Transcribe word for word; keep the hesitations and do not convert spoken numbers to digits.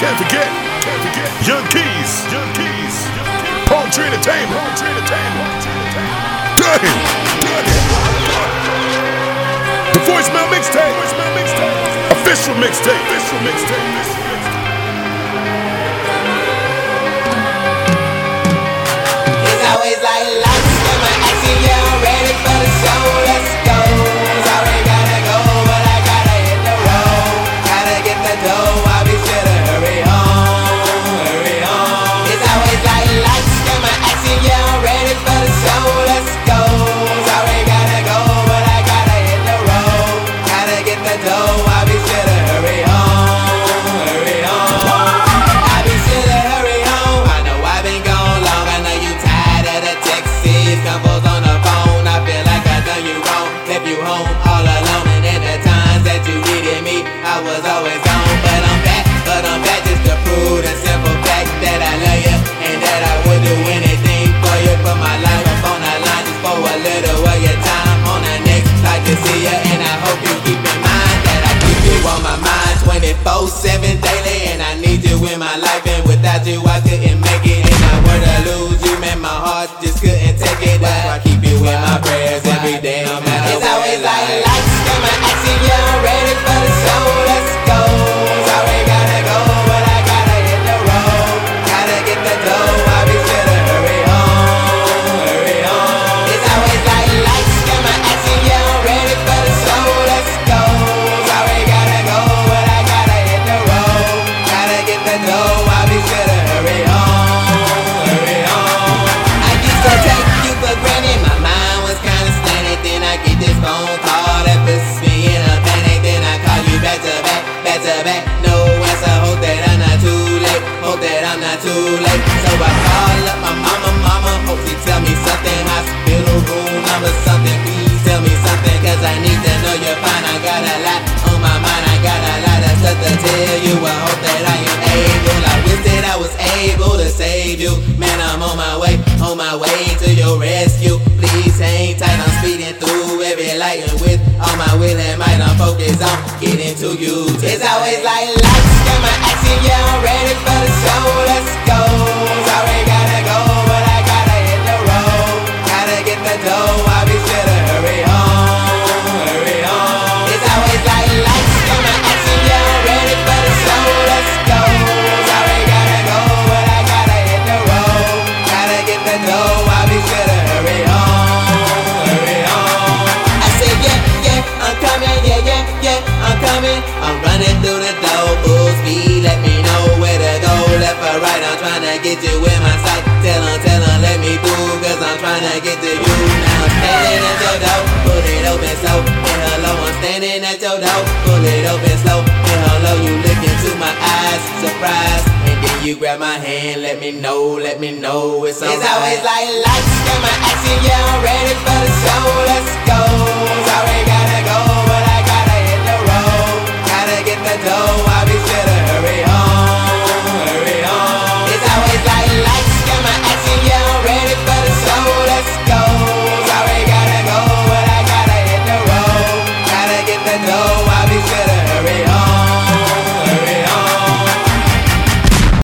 Can't forget, can't forget. Young Keys, Young Keys. Palm Tree Entertainment, Palm Tree Entertainment. Damn, The Voicemail Mixtape, Voicemail Mixtape. Official mixtape, official mixtape. It's always like lights in my action, yeah, I'm ready for the show. Let's go. Sorry, gotta go, but I gotta hit the road. Gotta get the dough, I'll be sure to hurry home, hurry home. It's always like lights in my action, yeah, I'm ready for the show. Let's go. Sorry, gotta go, but I gotta hit the road. Gotta get the dough, I'll be sure to hurry home, hurry home. I'll be sure to hurry home. I know I've been gone long, I know you tired of the texts, combos on the phone. I feel like I done you wrong, left you home all alone. And in the times that you needed me, I was always gone. But I'm back, but I'm back just to prove the simple fact that I love you and that I would do anything for you. Put my life up on the line just for a little of your time. On the next, like to see you, and I hope you keep in mind that I keep you on my mind twenty-four seven daily. And I need you in my life, and without you I couldn't make it. And I were to lose you, man, my heart just couldn't take it. That's why I keep you in my prayers every day. I'm at It's always like lights in my action, yeah, I'm ready for the show. Let's go. Sorry, gotta go, but I gotta hit the road. Gotta get the dough, I'll be sure to hurry home, hurry home. It's always like lights in my action, yeah, I'm ready for the show. Let's go. Sorry, gotta go, but I gotta hit the road. Gotta get the dough, I'll be sure to hurry home, hurry home. I used to take you for granted, my mind was kinda slanted. Then I get this phone call that puts me in a panic. Then I call you back to back, back to back. No answer, hope that I'm not too late. Hope that I'm not too late. So I call up my mama, mama. Hope she tell me something. Hospital room number something. Please tell me something, cause I need to know you're fine. I got a lot on my mind, I got a lot of stuff to tell you. I hope that I am able. I wish that I was able to save you. Man, I'm on my way, on my way to your rescue. Please hang tight, I'm speeding through every light. And with all my will and might, I'm focused on getting to you. It's always like lights in my action, yeah, I'm ready for the show. Let's go. Sorry, gotta go, but I gotta hit the road. Gotta get the dough, I'll be sure to hurry home, hurry home. It's always like lights in my action, yeah, I'm ready for the show. Let's go. Sorry, gotta go, but I gotta hit the road. Gotta get the dough, I'll be sure to hurry home, hurry home. I said yeah, yeah, I'm coming, yeah, yeah, yeah, I'm coming. I'm running through the door, full speed, let me know where to go. Left or right, I'm trying to get you in my sight. Tell 'em, tell 'em, let me through, cause I'm trying to get to you. Now I'm standing at your door, pull it open slow. And hello, I'm standing at your door, pull it open slow. And hello, you look into my eyes, surprised. And then you grab my hand, let me know, let me know it's alright. It's always like lights in my action, yeah, I'm